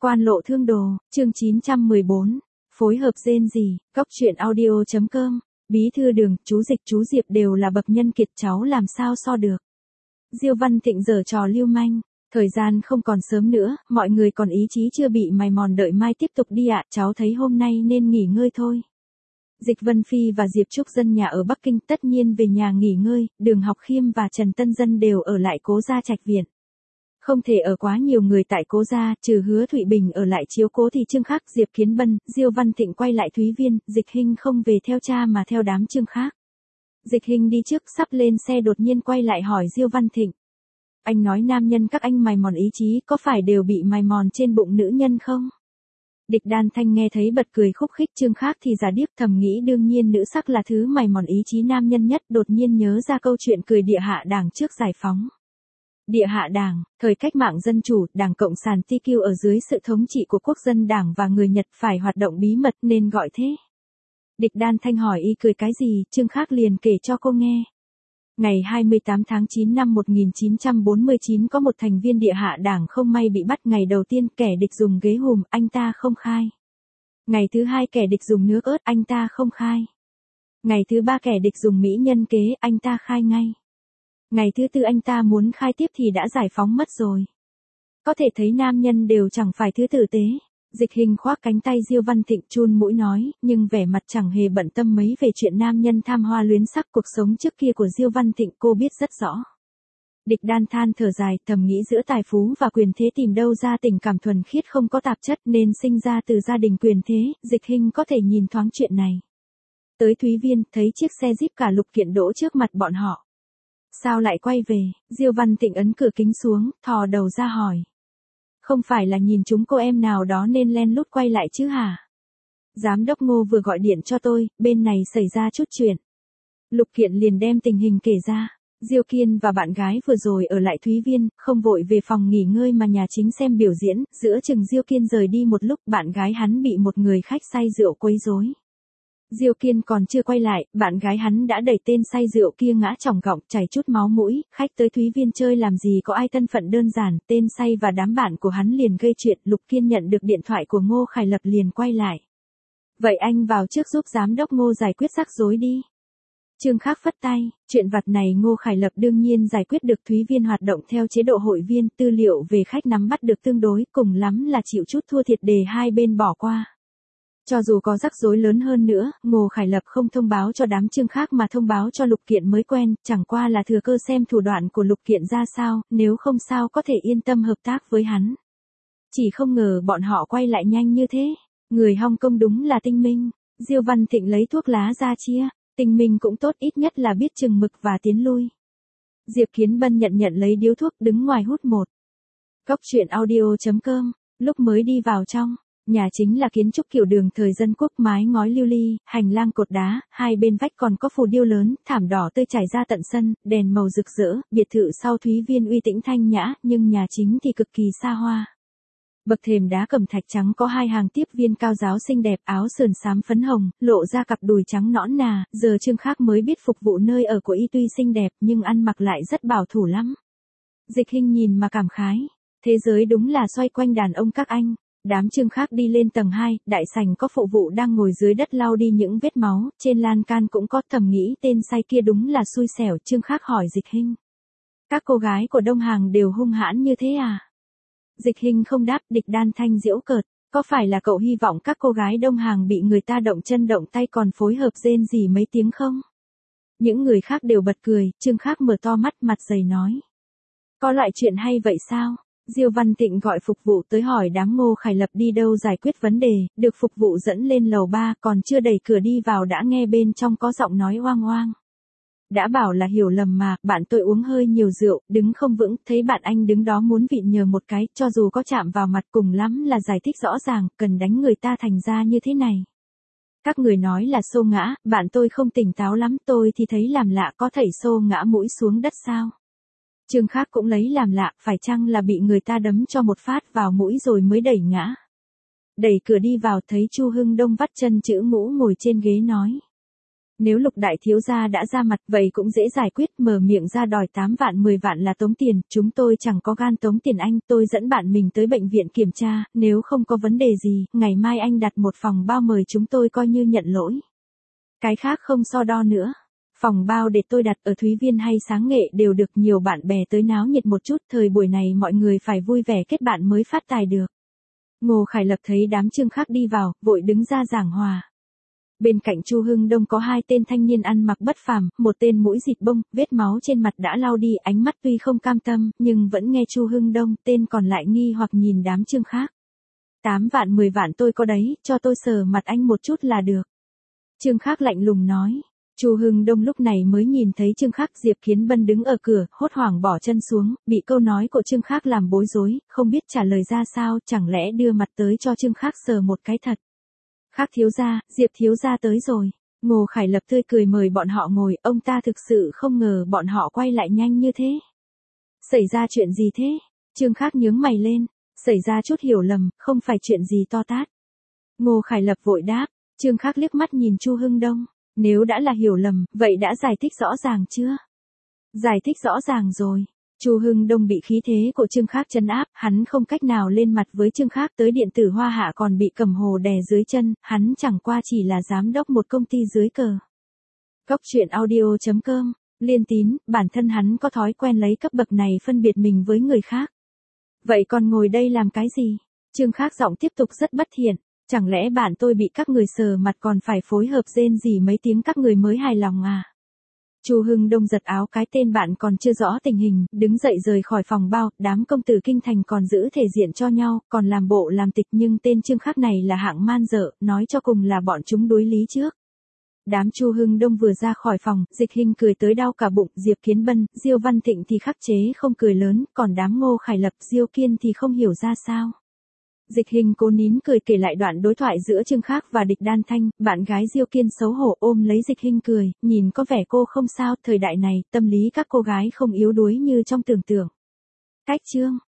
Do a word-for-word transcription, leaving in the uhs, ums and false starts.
Quan lộ thương đồ, chương chín trăm mười bốn, phối hợp rên rỉ, cóc truyện audio chấm com, bí thư Đường, chú Dịch chú Diệp đều là bậc nhân kiệt cháu làm sao so được. Diêu Văn Thịnh giở trò lưu manh, thời gian không còn sớm nữa, mọi người còn ý chí chưa bị mài mòn đợi mai tiếp tục đi ạ, cháu thấy hôm nay nên nghỉ ngơi thôi. Dịch Vân Phi và Diệp Trúc Dân nhà ở Bắc Kinh tất nhiên về nhà nghỉ ngơi, Đường Học Khiêm và Trần Tân Dân đều ở lại Cố Gia Trạch Viện. Không thể ở quá nhiều người tại Cố Gia, trừ Hứa Thụy Bình ở lại chiếu cố thì Trương Khác, Diệp Kiến Bân, Diêu Văn Thịnh quay lại Thúy Viên, Dịch Hinh không về theo cha mà theo đám Trương Khác. Dịch Hinh đi trước sắp lên xe đột nhiên quay lại hỏi Diêu Văn Thịnh. Anh nói nam nhân các anh mài mòn ý chí có phải đều bị mài mòn trên bụng nữ nhân không? Địch Đan Thanh nghe thấy bật cười khúc khích, Trương Khác thì giả điếc thầm nghĩ đương nhiên nữ sắc là thứ mài mòn ý chí nam nhân nhất, đột nhiên nhớ ra câu chuyện cười địa hạ đảng trước giải phóng. Địa hạ đảng, thời cách mạng dân chủ, Đảng Cộng sản tê quy ở dưới sự thống trị của quốc dân đảng và người Nhật phải hoạt động bí mật nên gọi thế. Địch Đan Thanh hỏi y cười cái gì, Trương Khác liền kể cho cô nghe. Ngày hai mươi tám tháng chín năm một nghìn chín trăm bốn mươi chín có một thành viên địa hạ đảng không may bị bắt, ngày đầu tiên kẻ địch dùng ghế hùm, anh ta không khai. Ngày thứ hai kẻ địch dùng nước ớt, anh ta không khai. Ngày thứ ba kẻ địch dùng mỹ nhân kế, anh ta khai ngay. Ngày thứ tư anh ta muốn khai tiếp thì đã giải phóng mất rồi. Có thể thấy nam nhân đều chẳng phải thứ tử tế. Dịch Hình khoác cánh tay Diêu Văn Thịnh chun mũi nói, nhưng vẻ mặt chẳng hề bận tâm mấy về chuyện nam nhân tham hoa luyến sắc. Cuộc sống trước kia của Diêu Văn Thịnh cô biết rất rõ. Địch Đan than thở dài, thầm nghĩ giữa tài phú và quyền thế tìm đâu ra tình cảm thuần khiết không có tạp chất, nên sinh ra từ gia đình quyền thế. Dịch Hình có thể nhìn thoáng chuyện này. Tới Thúy Viên, thấy chiếc xe Jeep cả Lục Kiện đỗ trước mặt bọn họ. Sao lại quay về? Diêu Văn Thịnh ấn cửa kính xuống, thò đầu ra hỏi. Không phải là nhìn chúng cô em nào đó nên len lút quay lại chứ hả? Giám đốc Ngô vừa gọi điện cho tôi, bên này xảy ra chút chuyện. Lục Kiện liền đem tình hình kể ra. Diêu Kiên và bạn gái vừa rồi ở lại Thúy Viên, không vội về phòng nghỉ ngơi mà nhà chính xem biểu diễn. Giữa chừng Diêu Kiên rời đi một lúc, bạn gái hắn bị một người khách say rượu quấy rối. Diêu Kiên còn chưa quay lại, bạn gái hắn đã đẩy tên say rượu kia ngã chỏng gọng, chảy chút máu mũi. Khách tới Thúy Viên chơi làm gì có ai thân phận đơn giản, tên say và đám bạn của hắn liền gây chuyện. Lục Kiên nhận được điện thoại của Ngô Khải Lập liền quay lại. Vậy anh vào trước giúp giám đốc Ngô giải quyết rắc rối đi. Trương Khác phất tay, chuyện vặt này Ngô Khải Lập đương nhiên giải quyết được. Thúy Viên hoạt động theo chế độ hội viên, tư liệu về khách nắm bắt được tương đối, cùng lắm là chịu chút thua thiệt để hai bên bỏ qua. Cho dù có rắc rối lớn hơn nữa, Ngô Khải Lập không thông báo cho đám Trương Khác mà thông báo cho Lục Kiện mới quen, chẳng qua là thừa cơ xem thủ đoạn của Lục Kiện ra sao, nếu không sao có thể yên tâm hợp tác với hắn. Chỉ không ngờ bọn họ quay lại nhanh như thế, người Hong Kong đúng là tinh minh. Diêu Văn Thịnh lấy thuốc lá ra chia, tinh minh cũng tốt, ít nhất là biết chừng mực và tiến lui. Diệp Kiến Bân nhận nhận lấy điếu thuốc đứng ngoài hút một. Cóc truyện audio chấm com, lúc mới đi vào trong. Nhà chính là kiến trúc kiểu Đường thời dân quốc, mái ngói lưu ly, hành lang cột đá, hai bên vách còn có phù điêu lớn, thảm đỏ tươi trải ra tận sân, đèn màu rực rỡ, biệt thự sau Thúy Viên uy tĩnh thanh nhã, nhưng nhà chính thì cực kỳ xa hoa. Bậc thềm đá cẩm thạch trắng có hai hàng tiếp viên cao giáo xinh đẹp, áo sườn xám phấn hồng, lộ ra cặp đùi trắng nõn nà, giờ Trương Khác mới biết phục vụ nơi ở của y tuy xinh đẹp nhưng ăn mặc lại rất bảo thủ lắm. Dịch Hình nhìn mà cảm khái, thế giới đúng là xoay quanh đàn ông các anh. Đám Trương Khác đi lên tầng hai, đại sảnh có phụ vụ đang ngồi dưới đất lau đi những vết máu, trên lan can cũng có, thầm nghĩ tên say kia đúng là xui xẻo. Trương Khác hỏi Dịch Hình. Các cô gái của Đông Hàng đều hung hãn như thế à? Dịch Hình không đáp. Địch Đan Thanh giễu cợt, có phải là cậu hy vọng các cô gái Đông Hàng bị người ta động chân động tay còn phối hợp rên rỉ mấy tiếng không? Những người khác đều bật cười, Trương Khác mở to mắt mặt dày nói. Có loại chuyện hay vậy sao? Diêu Văn Thịnh gọi phục vụ tới hỏi đám Ngô Khải Lập đi đâu giải quyết vấn đề, được phục vụ dẫn lên lầu ba, còn chưa đẩy cửa đi vào đã nghe bên trong có giọng nói oang oang. Đã bảo là hiểu lầm mà, bạn tôi uống hơi nhiều rượu, đứng không vững, thấy bạn anh đứng đó muốn vịn nhờ một cái, cho dù có chạm vào mặt cùng lắm là giải thích rõ ràng, cần đánh người ta thành ra như thế này. Các người nói là xô ngã, bạn tôi không tỉnh táo lắm, tôi thì thấy làm lạ, có thảy xô ngã mũi xuống đất sao? Trương Khác cũng lấy làm lạ, phải chăng là bị người ta đấm cho một phát vào mũi rồi mới đẩy ngã. Đẩy cửa đi vào thấy Chu Hưng Đông vắt chân chữ mũ ngồi trên ghế nói. Nếu Lục đại thiếu gia đã ra mặt vậy cũng dễ giải quyết, mở miệng ra đòi tám vạn mười vạn là tống tiền, chúng tôi chẳng có gan tống tiền anh, tôi dẫn bạn mình tới bệnh viện kiểm tra, nếu không có vấn đề gì, ngày mai anh đặt một phòng bao mời chúng tôi coi như nhận lỗi. Cái khác không so đo nữa. Phòng bao để tôi đặt ở Thúy Viên hay Sáng Nghệ đều được, nhiều bạn bè tới náo nhiệt một chút, thời buổi này mọi người phải vui vẻ kết bạn mới phát tài được. Ngô Khải Lập thấy đám Trương Khác đi vào, vội đứng ra giảng hòa. Bên cạnh Chu Hưng Đông có hai tên thanh niên ăn mặc bất phàm, một tên mũi dịt bông, vết máu trên mặt đã lau đi, ánh mắt tuy không cam tâm, nhưng vẫn nghe Chu Hưng Đông, tên còn lại nghi hoặc nhìn đám Trương Khác. Tám vạn mười vạn tôi có đấy, cho tôi sờ mặt anh một chút là được. Trương Khác lạnh lùng nói. Chu Hưng Đông lúc này mới nhìn thấy Trương Khác. Diệp Kiến Bân đứng ở cửa, hốt hoảng bỏ chân xuống, bị câu nói của Trương Khác làm bối rối, không biết trả lời ra sao, chẳng lẽ đưa mặt tới cho Trương Khác sờ một cái thật. Khác thiếu gia, Diệp thiếu gia tới rồi. Ngô Khải Lập tươi cười mời bọn họ ngồi, ông ta thực sự không ngờ bọn họ quay lại nhanh như thế. Xảy ra chuyện gì thế? Trương Khác nhướng mày lên, xảy ra chút hiểu lầm, không phải chuyện gì to tát. Ngô Khải Lập vội đáp. Trương Khác liếc mắt nhìn Chu Hưng Đông, nếu đã là hiểu lầm, vậy đã giải thích rõ ràng chưa? Giải thích rõ ràng rồi. Chu Hưng Đông bị khí thế của Trương Khác trấn áp, hắn không cách nào lên mặt với Trương Khác, tới điện tử Hoa Hạ còn bị Cầm Hồ đè dưới chân, hắn chẳng qua chỉ là giám đốc một công ty dưới cờ. Cốc truyện audio chấm com, Liên Tín, bản thân hắn có thói quen lấy cấp bậc này phân biệt mình với người khác. Vậy còn ngồi đây làm cái gì? Trương Khác giọng tiếp tục rất bất thiện. Chẳng lẽ bạn tôi bị các người sờ mặt còn phải phối hợp rên rỉ mấy tiếng các người mới hài lòng à? Chu Hưng Đông giật áo, cái tên bạn còn chưa rõ tình hình, đứng dậy rời khỏi phòng bao, đám công tử kinh thành còn giữ thể diện cho nhau, còn làm bộ làm tịch, nhưng tên Trương Khác này là hạng man dợ, nói cho cùng là bọn chúng đối lý trước. Đám Chu Hưng Đông vừa ra khỏi phòng, Dịch Hinh cười tới đau cả bụng, Diệp Kiến Bân, Diêu Văn Thịnh thì khắc chế không cười lớn, còn đám Ngô Khải Lập, Diêu Kiên thì không hiểu ra sao. Dịch Hình cố nín cười kể lại đoạn đối thoại giữa Trương Khác và Địch Đan Thanh, bạn gái Diêu Kiên xấu hổ ôm lấy Dịch Hình cười, nhìn có vẻ cô không sao, thời đại này, tâm lý các cô gái không yếu đuối như trong tưởng tượng. Cách chương